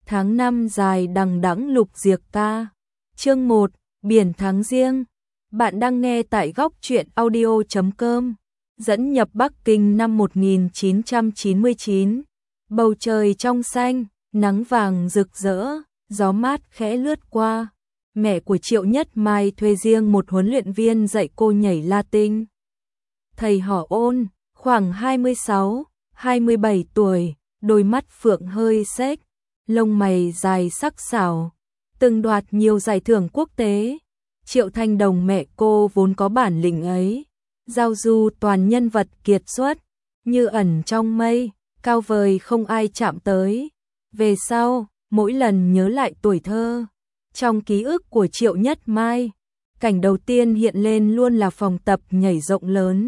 tháng 5 dài đằng đẵng lục diệc ca. Chương 1, Biển tháng Giêng. Bạn đang nghe tại góc truyện audio.com. Dẫn nhập Bắc Kinh năm 1999. Bầu trời trong xanh, nắng vàng rực rỡ, gió mát khẽ lướt qua. Mẹ của Triệu Nhất Mai thuê riêng một huấn luyện viên dạy cô nhảy Latin. Thầy họ Ôn, khoảng 26, 27 tuổi, đôi mắt phượng hơi xếch, lông mày dài sắc sảo, từng đoạt nhiều giải thưởng quốc tế. Triệu Thanh Đồng mẹ cô vốn có bản lĩnh ấy, giao du toàn nhân vật kiệt xuất, như ẩn trong mây, cao vời không ai chạm tới. Về sau, mỗi lần nhớ lại tuổi thơ, trong ký ức của Triệu Nhất Mai, cảnh đầu tiên hiện lên luôn là phòng tập nhảy rộng lớn.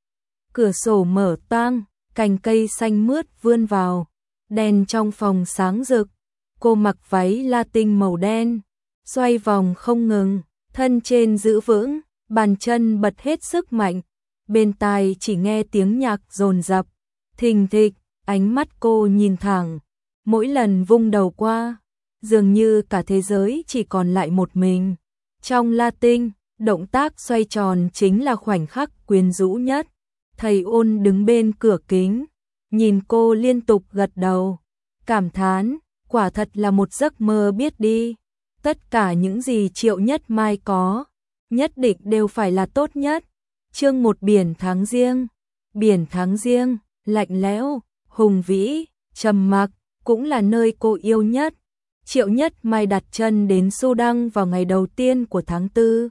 Cửa sổ mở toang, cành cây xanh mướt vươn vào, đèn trong phòng sáng rực. Cô mặc váy Latin màu đen, xoay vòng không ngừng, thân trên giữ vững, bàn chân bật hết sức mạnh. Bên tai chỉ nghe tiếng nhạc dồn dập, thình thịch, ánh mắt cô nhìn thẳng. Mỗi lần vung đầu qua, dường như cả thế giới chỉ còn lại một mình. Trong Latin, động tác xoay tròn chính là khoảnh khắc quyến rũ nhất. Thầy Ôn đứng bên cửa kính, nhìn cô liên tục gật đầu, cảm thán, quả thật là một giấc mơ biết đi. Tất cả những gì Triệu Nhất Mai có, nhất định đều phải là tốt nhất. Chương 1, Biển tháng Giêng. Biển tháng Giêng, lạnh lẽo, hùng vĩ, trầm mặc, cũng là nơi cô yêu nhất. Triệu Nhất Mai đặt chân đến Sudan vào ngày đầu tiên của tháng 4.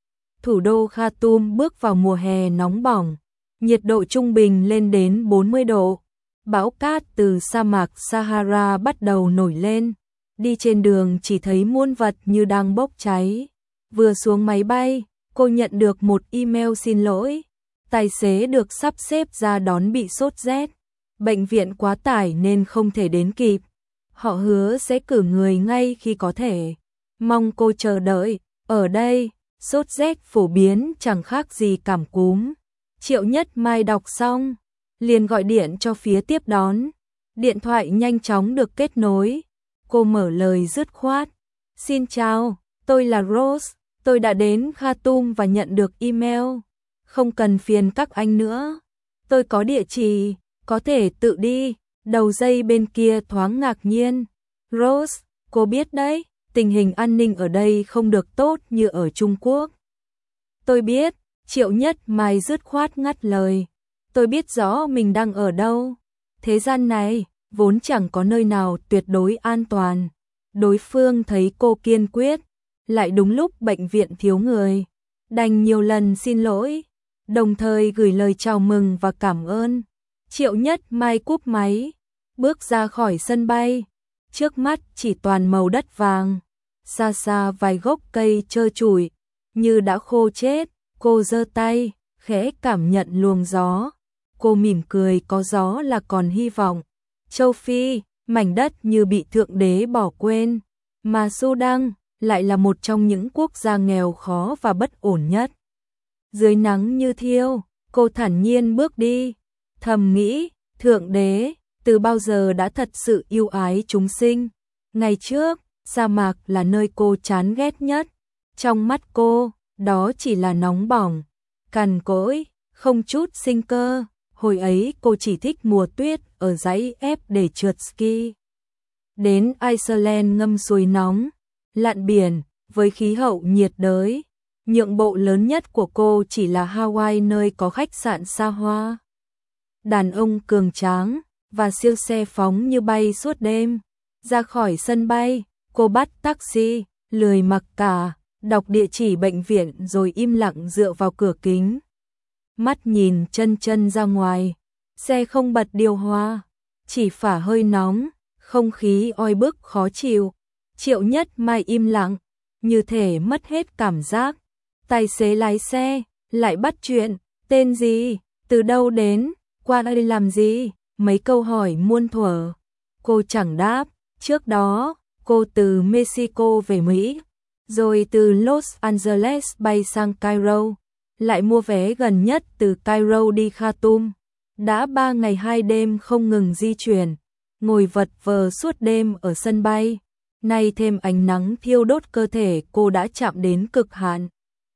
Thủ đô Khartoum bước vào mùa hè nóng bỏng, nhiệt độ trung bình lên đến 40 độ. Bão cát từ sa mạc Sahara bắt đầu nổi lên, đi trên đường chỉ thấy muôn vật như đang bốc cháy. Vừa xuống máy bay, cô nhận được một email xin lỗi. Tài xế được sắp xếp ra đón bị sốt rét. Bệnh viện quá tải nên không thể đến kịp. Họ hứa sẽ cử người ngay khi có thể. Mong cô chờ đợi. Ở đây, sốt rét phổ biến chẳng khác gì cảm cúm. Triệu Nhất Mai đọc xong, liền gọi điện cho phía tiếp đón. Điện thoại nhanh chóng được kết nối. Cô mở lời dứt khoát. Xin chào, tôi là Rose. Tôi đã đến Khartoum và nhận được email. Không cần phiền các anh nữa. Tôi có địa chỉ, có thể tự đi. Đầu dây bên kia thoáng ngạc nhiên. Rose, cô biết đấy, tình hình an ninh ở đây không được tốt như ở Trung Quốc. Tôi biết. Triệu Nhất Mai dứt khoát ngắt lời. Tôi biết rõ mình đang ở đâu. Thế gian này, vốn chẳng có nơi nào tuyệt đối an toàn. Đối phương thấy cô kiên quyết, lại đúng lúc bệnh viện thiếu người, đành nhiều lần xin lỗi, đồng thời gửi lời chào mừng và cảm ơn. Triệu Nhất Mai cúp máy, bước ra khỏi sân bay. Trước mắt chỉ toàn màu đất vàng, xa xa vài gốc cây trơ trụi, như đã khô chết. Cô giơ tay, khẽ cảm nhận luồng gió. Cô mỉm cười, có gió là còn hy vọng. Châu Phi, mảnh đất như bị thượng đế bỏ quên, mà Sudan lại là một trong những quốc gia nghèo khó và bất ổn nhất. Dưới nắng như thiêu, cô thản nhiên bước đi, thầm nghĩ, thượng đế, từ bao giờ đã thật sự yêu ái chúng sinh. Ngày trước, sa mạc là nơi cô chán ghét nhất. Trong mắt cô, đó chỉ là nóng bỏng, cằn cỗi, không chút sinh cơ. Hồi ấy cô chỉ thích mùa tuyết ở dãy ép để trượt ski. Đến Iceland ngâm suối nóng, lặn biển, với khí hậu nhiệt đới. Nhượng bộ lớn nhất của cô chỉ là Hawaii, nơi có khách sạn xa hoa, đàn ông cường tráng và siêu xe phóng như bay suốt đêm. Ra khỏi sân bay, cô bắt taxi, lười mặc cả, đọc địa chỉ bệnh viện rồi im lặng dựa vào cửa kính. Mắt nhìn chân chân ra ngoài, xe không bật điều hòa, chỉ phả hơi nóng, không khí oi bức khó chịu. Triệu Nhất Mai im lặng, như thể mất hết cảm giác. Tài xế lái xe, lại bắt chuyện, tên gì, từ đâu đến, qua đây làm gì, mấy câu hỏi muôn thuở. Cô chẳng đáp. Trước đó, cô từ Mexico về Mỹ, rồi từ Los Angeles bay sang Cairo, lại mua vé gần nhất từ Cairo đi Khartoum. Đã 3 ngày 2 đêm không ngừng di chuyển. ngồi vật vờ suốt đêm ở sân bay. Nay thêm ánh nắng thiêu đốt cơ thể cô đã chạm đến cực hạn.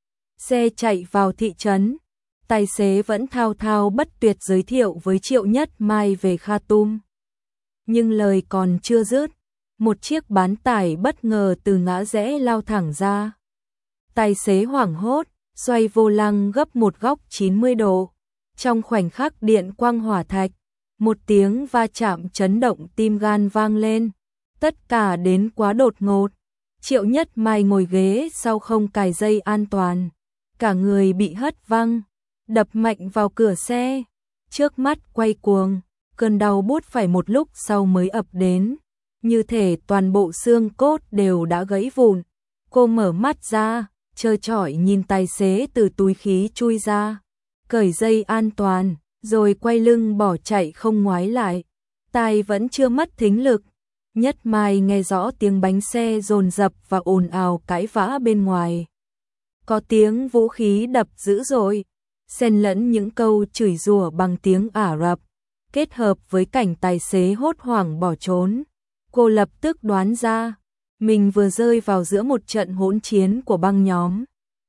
Xe chạy vào thị trấn, tài xế vẫn thao thao bất tuyệt giới thiệu với Triệu Nhất Mai về Khartoum. Nhưng lời còn chưa dứt, một chiếc bán tải bất ngờ từ ngã rẽ lao thẳng ra. Tài xế hoảng hốt, xoay vô lăng gấp một góc 90 độ. Trong khoảnh khắc điện quang hỏa thạch, một tiếng va chạm chấn động tim gan vang lên. Tất cả đến quá đột ngột. Triệu Nhất Mai ngồi ghế sau không cài dây an toàn. Cả người bị hất văng, đập mạnh vào cửa xe. Trước mắt quay cuồng, cơn đau buốt phải một lúc sau mới ập đến. Như thể toàn bộ xương cốt đều đã gãy vụn. Cô mở mắt ra, trơ trọi nhìn tài xế từ túi khí chui ra. Cởi dây an toàn, rồi quay lưng bỏ chạy không ngoái lại. Tai vẫn chưa mất thính lực. Nhất Mai nghe rõ tiếng bánh xe dồn dập và ồn ào cãi vã bên ngoài. Có tiếng vũ khí đập dữ dội, xen lẫn những câu chửi rủa bằng tiếng Ả Rập, kết hợp với cảnh tài xế hốt hoảng bỏ trốn. Cô lập tức đoán ra, mình vừa rơi vào giữa một trận hỗn chiến của băng nhóm.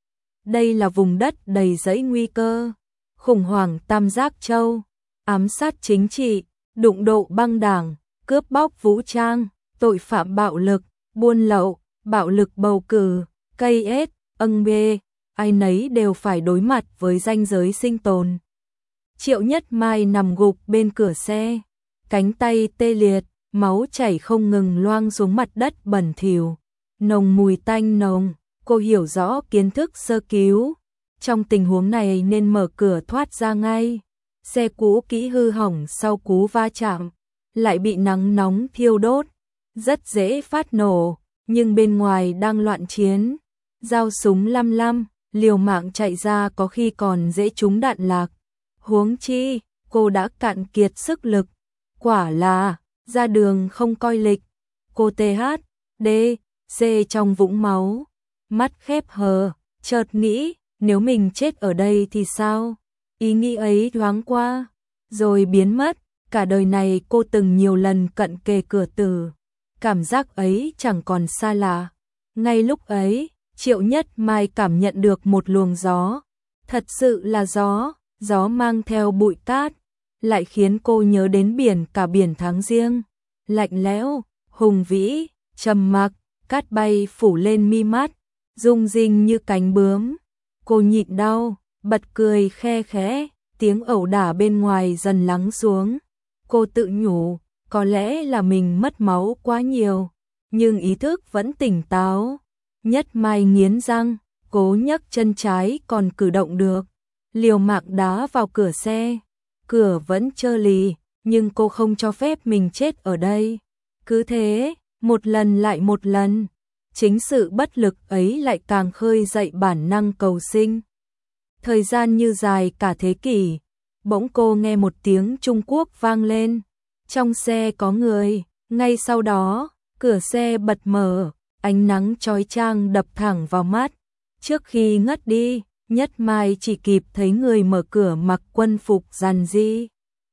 Đây là vùng đất đầy rẫy nguy cơ, khủng hoảng Tam Giác Châu, ám sát chính trị, đụng độ băng đảng, cướp bóc vũ trang, tội phạm bạo lực, buôn lậu, bạo lực bầu cử, cây ết, âng bê, ai nấy đều phải đối mặt với ranh giới sinh tồn. Triệu Nhất Mai nằm gục bên cửa xe, cánh tay tê liệt, máu chảy không ngừng loang xuống mặt đất bẩn thỉu, nồng mùi tanh nồng. Cô hiểu rõ kiến thức sơ cứu, trong tình huống này nên mở cửa thoát ra ngay. Xe cũ kỹ hư hỏng sau cú va chạm, lại bị nắng nóng thiêu đốt, rất dễ phát nổ, nhưng bên ngoài đang loạn chiến. Dao súng lăm lăm, liều mạng chạy ra có khi còn dễ trúng đạn lạc. Huống chi, cô đã cạn kiệt sức lực. Quả là, ra đường không coi lịch. Cô THD, C trong vũng máu, mắt khép hờ, chợt nghĩ, nếu mình chết ở đây thì sao? Ý nghĩ ấy thoáng qua, rồi biến mất. Cả đời này cô từng nhiều lần cận kề cửa tử. Cảm giác ấy chẳng còn xa lạ. Ngay lúc ấy, Triệu Nhất Mai cảm nhận được một luồng gió. Thật sự là gió mang theo bụi cát, lại khiến cô nhớ đến biển, cả biển tháng Giêng. Lạnh lẽo, hùng vĩ, trầm mặc, cát bay phủ lên mi mắt, rung rinh như cánh bướm. Cô nhịn đau, bật cười khe khẽ, tiếng ẩu đả bên ngoài dần lắng xuống. Cô tự nhủ, có lẽ là mình mất máu quá nhiều, nhưng ý thức vẫn tỉnh táo. Nhất Mai nghiến răng, cố nhấc chân trái còn cử động được, liều mạng đá vào cửa xe. Cửa vẫn trơ lì, nhưng cô không cho phép mình chết ở đây. Cứ thế, một lần lại một lần, chính sự bất lực ấy lại càng khơi dậy bản năng cầu sinh. Thời gian như dài cả thế kỷ, bỗng cô nghe một tiếng Trung Quốc vang lên. Trong xe có người, ngay sau đó, cửa xe bật mở, ánh nắng chói chang đập thẳng vào mắt. Trước khi ngất đi, Nhất Mai chỉ kịp thấy người mở cửa mặc quân phục rằn ri.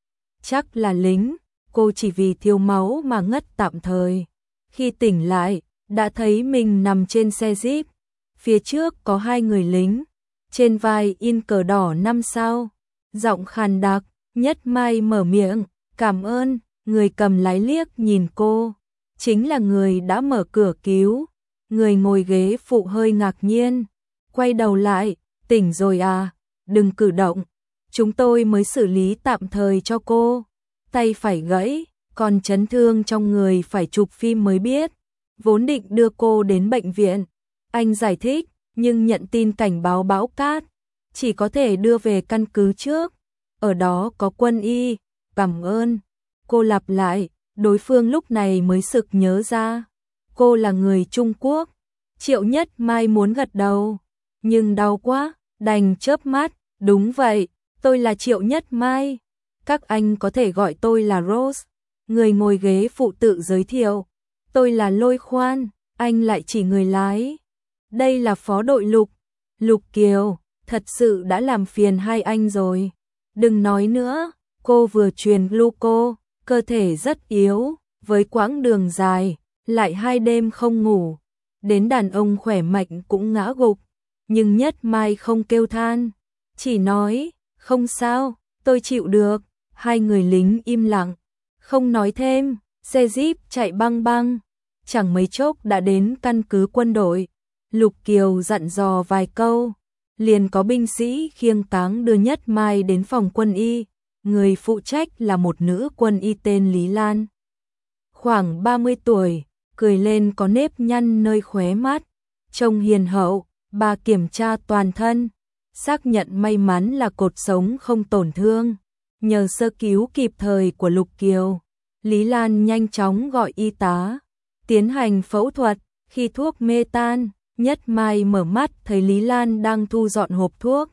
Chắc là lính, cô chỉ vì thiếu máu mà ngất tạm thời. Khi tỉnh lại, đã thấy mình nằm trên xe Jeep. Phía trước có hai người lính, trên vai in cờ đỏ 5 sao. Giọng khàn đặc, Nhất Mai mở miệng, cảm ơn. Người cầm lái liếc nhìn cô, chính là người đã mở cửa cứu. Người ngồi ghế phụ hơi ngạc nhiên, quay đầu lại, tỉnh rồi à, đừng cử động, chúng tôi mới xử lý tạm thời cho cô. Tay phải gãy, còn chấn thương trong người phải chụp phim mới biết. Vốn định đưa cô đến bệnh viện, anh giải thích, nhưng nhận tin cảnh báo bão cát, chỉ có thể đưa về căn cứ trước. Ở đó có quân y, cảm ơn. Cô lặp lại, đối phương lúc này mới sực nhớ ra. Cô là người Trung Quốc. Triệu Nhất Mai muốn gật đầu, nhưng đau quá, đành chớp mắt. Đúng vậy, tôi là Triệu Nhất Mai. Các anh có thể gọi tôi là Rose. Người ngồi ghế phụ tự giới thiệu. Tôi là Lôi Khoan, anh lại chỉ người lái. Đây là phó đội Lục. Lục Kiều, thật sự đã làm phiền hai anh rồi. Đừng nói nữa, cô vừa truyền gluco, cơ thể rất yếu, với quãng đường dài, lại 2 đêm không ngủ, đến đàn ông khỏe mạnh cũng ngã gục, nhưng Nhất Mai không kêu than, chỉ nói, không sao, tôi chịu được. Hai người lính im lặng, không nói thêm, xe jeep chạy băng băng, chẳng mấy chốc đã đến căn cứ quân đội. Lục Kiều dặn dò vài câu, liền có binh sĩ khiêng cáng đưa Nhất Mai đến phòng quân y, người phụ trách là một nữ quân y tên Lý Lan. Khoảng 30 tuổi, cười lên có nếp nhăn nơi khóe mắt, trông hiền hậu, bà kiểm tra toàn thân, xác nhận may mắn là cột sống không tổn thương. Nhờ sơ cứu kịp thời của Lục Kiều, Lý Lan nhanh chóng gọi y tá, tiến hành phẫu thuật. Khi thuốc mê tan, Nhất Mai mở mắt thấy Lý Lan đang thu dọn hộp thuốc.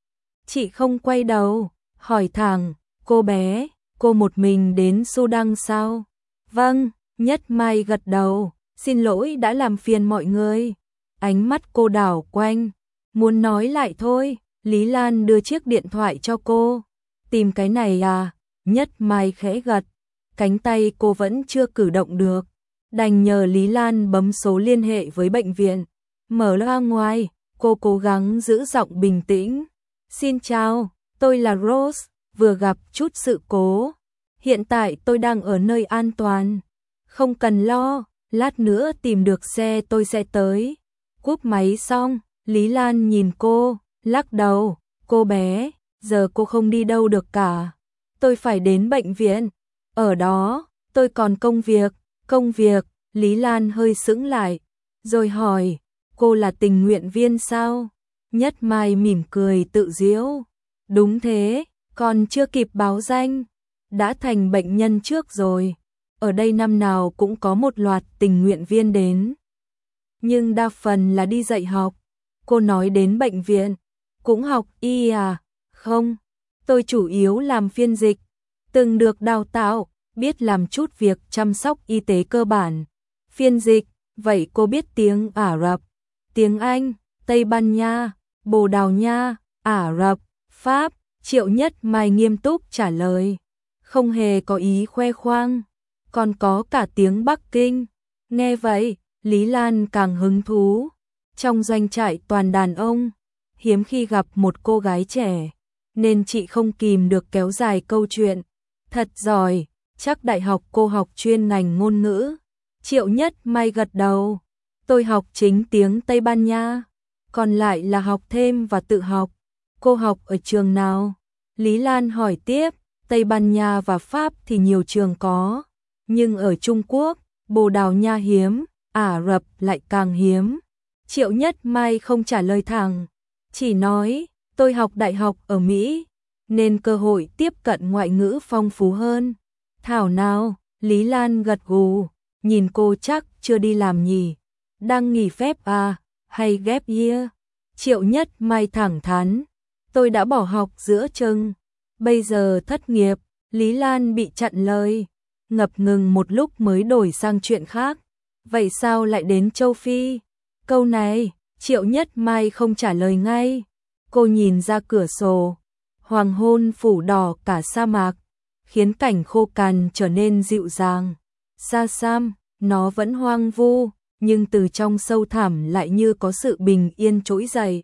Chị không quay đầu, hỏi thẳng, cô bé, cô một mình đến Sudan sao? Vâng, Nhất Mai gật đầu, xin lỗi đã làm phiền mọi người. Ánh mắt cô đảo quanh, muốn nói lại thôi. Lý Lan đưa chiếc điện thoại cho cô. Tìm cái này à? Nhất Mai khẽ gật, cánh tay cô vẫn chưa cử động được, đành nhờ Lý Lan bấm số liên hệ với bệnh viện. Mở loa ngoài, cô cố gắng giữ giọng bình tĩnh. Xin chào, tôi là Rose, vừa gặp chút sự cố. Hiện tại tôi đang ở nơi an toàn. Không cần lo, lát nữa tìm được xe tôi sẽ tới. Cúp máy xong, Lý Lan nhìn cô, lắc đầu, cô bé, giờ cô không đi đâu được cả. Tôi phải đến bệnh viện. Ở đó, tôi còn công việc, Lý Lan hơi sững lại, rồi hỏi, cô là tình nguyện viên sao? Nhất Mai mỉm cười tự giễu, đúng thế, còn chưa kịp báo danh, đã thành bệnh nhân trước rồi. Ở đây năm nào cũng có một loạt tình nguyện viên đến, nhưng đa phần là đi dạy học. Cô nói đến bệnh viện, cũng học y à? Không, tôi chủ yếu làm phiên dịch, từng được đào tạo, biết làm chút việc chăm sóc y tế cơ bản. Phiên dịch, vậy cô biết tiếng Ả Rập, tiếng Anh, Tây Ban Nha, Bồ Đào Nha, Ả Rập, Pháp? Triệu Nhất Mai nghiêm túc trả lời, không hề có ý khoe khoang, còn có cả tiếng Bắc Kinh. Nghe vậy, Lý Lan càng hứng thú. Trong doanh trại toàn đàn ông, hiếm khi gặp một cô gái trẻ, nên chị không kìm được kéo dài câu chuyện. Thật giỏi, chắc đại học cô học chuyên ngành ngôn ngữ. Triệu Nhất Mai gật đầu, tôi học chính tiếng Tây Ban Nha, còn lại là học thêm và tự học. Cô học ở trường nào? Lý Lan hỏi tiếp. Tây Ban Nha và Pháp thì nhiều trường có, nhưng ở Trung Quốc, Bồ Đào Nha hiếm, Ả Rập lại càng hiếm. Triệu Nhất Mai không trả lời thẳng, chỉ nói, tôi học đại học ở Mỹ, nên cơ hội tiếp cận ngoại ngữ phong phú hơn. Thảo nào, Lý Lan gật gù, nhìn cô chắc chưa đi làm nhỉ, đang nghỉ phép à, hay gap year? Triệu Nhất Mai thẳng thắn, tôi đã bỏ học giữa chừng, bây giờ thất nghiệp. Lý Lan bị chặn lời, ngập ngừng một lúc mới đổi sang chuyện khác. Vậy sao lại đến châu Phi? Câu này, Triệu Nhất Mai không trả lời ngay. Cô nhìn ra cửa sổ, hoàng hôn phủ đỏ cả sa mạc, khiến cảnh khô cằn trở nên dịu dàng. Xa xăm, nó vẫn hoang vu, nhưng từ trong sâu thẳm lại như có sự bình yên trỗi dậy.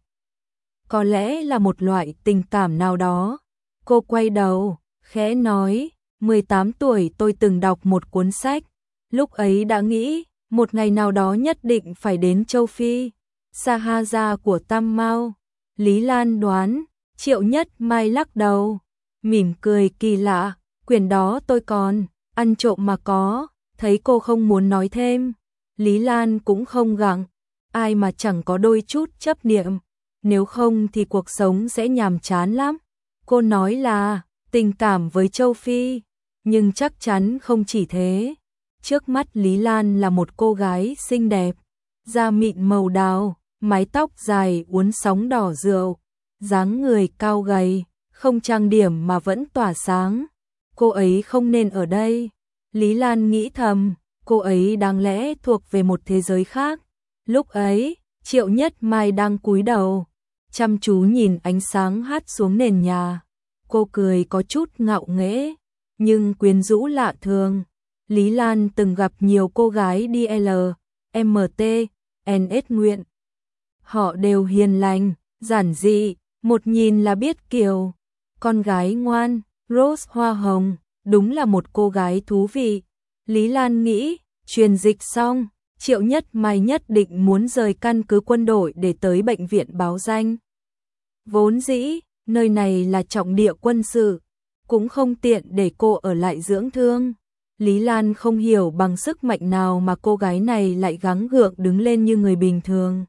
Có lẽ là một loại tình cảm nào đó. Cô quay đầu, khẽ nói, 18 tuổi tôi từng đọc một cuốn sách, lúc ấy đã nghĩ, một ngày nào đó nhất định phải đến châu Phi, Sahara của Tam Mao. Lý Lan đoán, Triệu Nhất Mai lắc đầu, mỉm cười kỳ lạ, quyển đó tôi còn, ăn trộm mà có. Thấy cô không muốn nói thêm, Lý Lan cũng không gặng, ai mà chẳng có đôi chút chấp niệm, nếu không thì cuộc sống sẽ nhàm chán lắm. Cô nói là tình cảm với châu Phi, nhưng chắc chắn không chỉ thế. Trước mắt Lý Lan là một cô gái xinh đẹp, da mịn màu đào, mái tóc dài uốn sóng đỏ rượu, dáng người cao gầy, không trang điểm mà vẫn tỏa sáng. Cô ấy không nên ở đây. Lý Lan nghĩ thầm, cô ấy đáng lẽ thuộc về một thế giới khác. Lúc ấy, Triệu Nhất Mai đang cúi đầu, chăm chú nhìn ánh sáng hắt xuống nền nhà. Cô cười có chút ngạo nghễ, nhưng quyến rũ lạ thường. Lý Lan từng gặp nhiều cô gái đi LMT, NS nguyện. Họ đều hiền lành, giản dị, một nhìn là biết kiểu. Con gái ngoan, Rose hoa hồng, đúng là một cô gái thú vị. Lý Lan nghĩ, truyền dịch xong, Triệu Nhất Mai nhất định muốn rời căn cứ quân đội để tới bệnh viện báo danh. Vốn dĩ, nơi này là trọng địa quân sự, cũng không tiện để cô ở lại dưỡng thương. Lý Lan không hiểu bằng sức mạnh nào mà cô gái này lại gắng gượng đứng lên như người bình thường.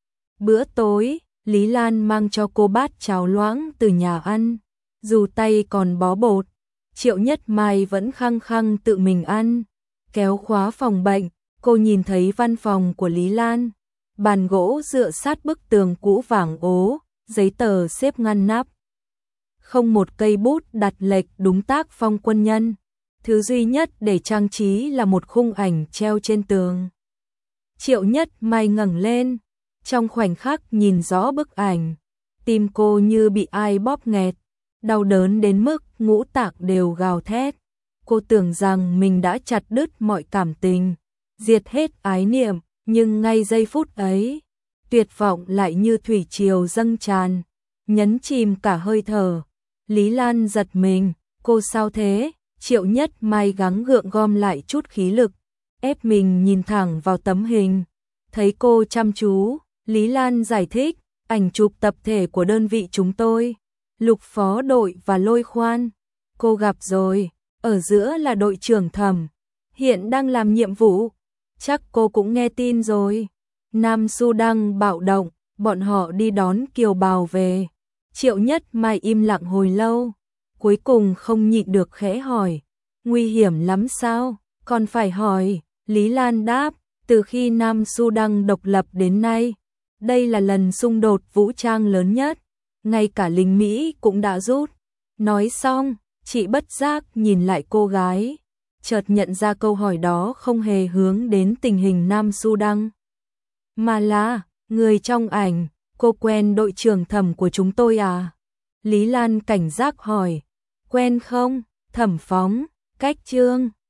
Bữa tối, Lý Lan mang cho cô bát cháo loãng từ nhà ăn, dù tay còn bó bột, Triệu Nhất Mai vẫn khăng khăng tự mình ăn. Kéo khóa phòng bệnh, cô nhìn thấy văn phòng của Lý Lan, bàn gỗ dựa sát bức tường cũ vàng ố, giấy tờ xếp ngăn nắp. Không một cây bút đặt lệch đúng tác phong quân nhân, thứ duy nhất để trang trí là một khung ảnh treo trên tường. Triệu Nhất Mai ngẩng lên, trong khoảnh khắc nhìn rõ bức ảnh, tim cô như bị ai bóp nghẹt, đau đớn đến mức ngũ tạng đều gào thét. Cô tưởng rằng mình đã chặt đứt mọi cảm tình, diệt hết ái niệm, nhưng ngay giây phút ấy, tuyệt vọng lại như thủy triều dâng tràn, nhấn chìm cả hơi thở. Lý Lan giật mình, cô sao thế? Triệu Nhất Mai gắng gượng gom lại chút khí lực, ép mình nhìn thẳng vào tấm hình. Thấy cô chăm chú, Lý Lan giải thích, ảnh chụp tập thể của đơn vị chúng tôi, Lục phó đội và Lôi khoan. Cô gặp rồi, ở giữa là đội trưởng Thẩm, hiện đang làm nhiệm vụ. Chắc cô cũng nghe tin rồi. Nam Sudan bạo động, bọn họ đi đón kiều bào về. Triệu Nhất Mai im lặng hồi lâu, cuối cùng không nhịn được khẽ hỏi, nguy hiểm lắm sao? Còn phải hỏi, Lý Lan đáp, từ khi Nam Sudan độc lập đến nay, đây là lần xung đột vũ trang lớn nhất, ngay cả lính Mỹ cũng đã rút. Nói xong, chị bất giác nhìn lại cô gái, chợt nhận ra câu hỏi đó không hề hướng đến tình hình Nam Sudan, mà là người trong ảnh. Cô quen đội trưởng Thẩm của chúng tôi à? Lý Lan cảnh giác hỏi. Quen không? Thẩm phóng, cách Trương.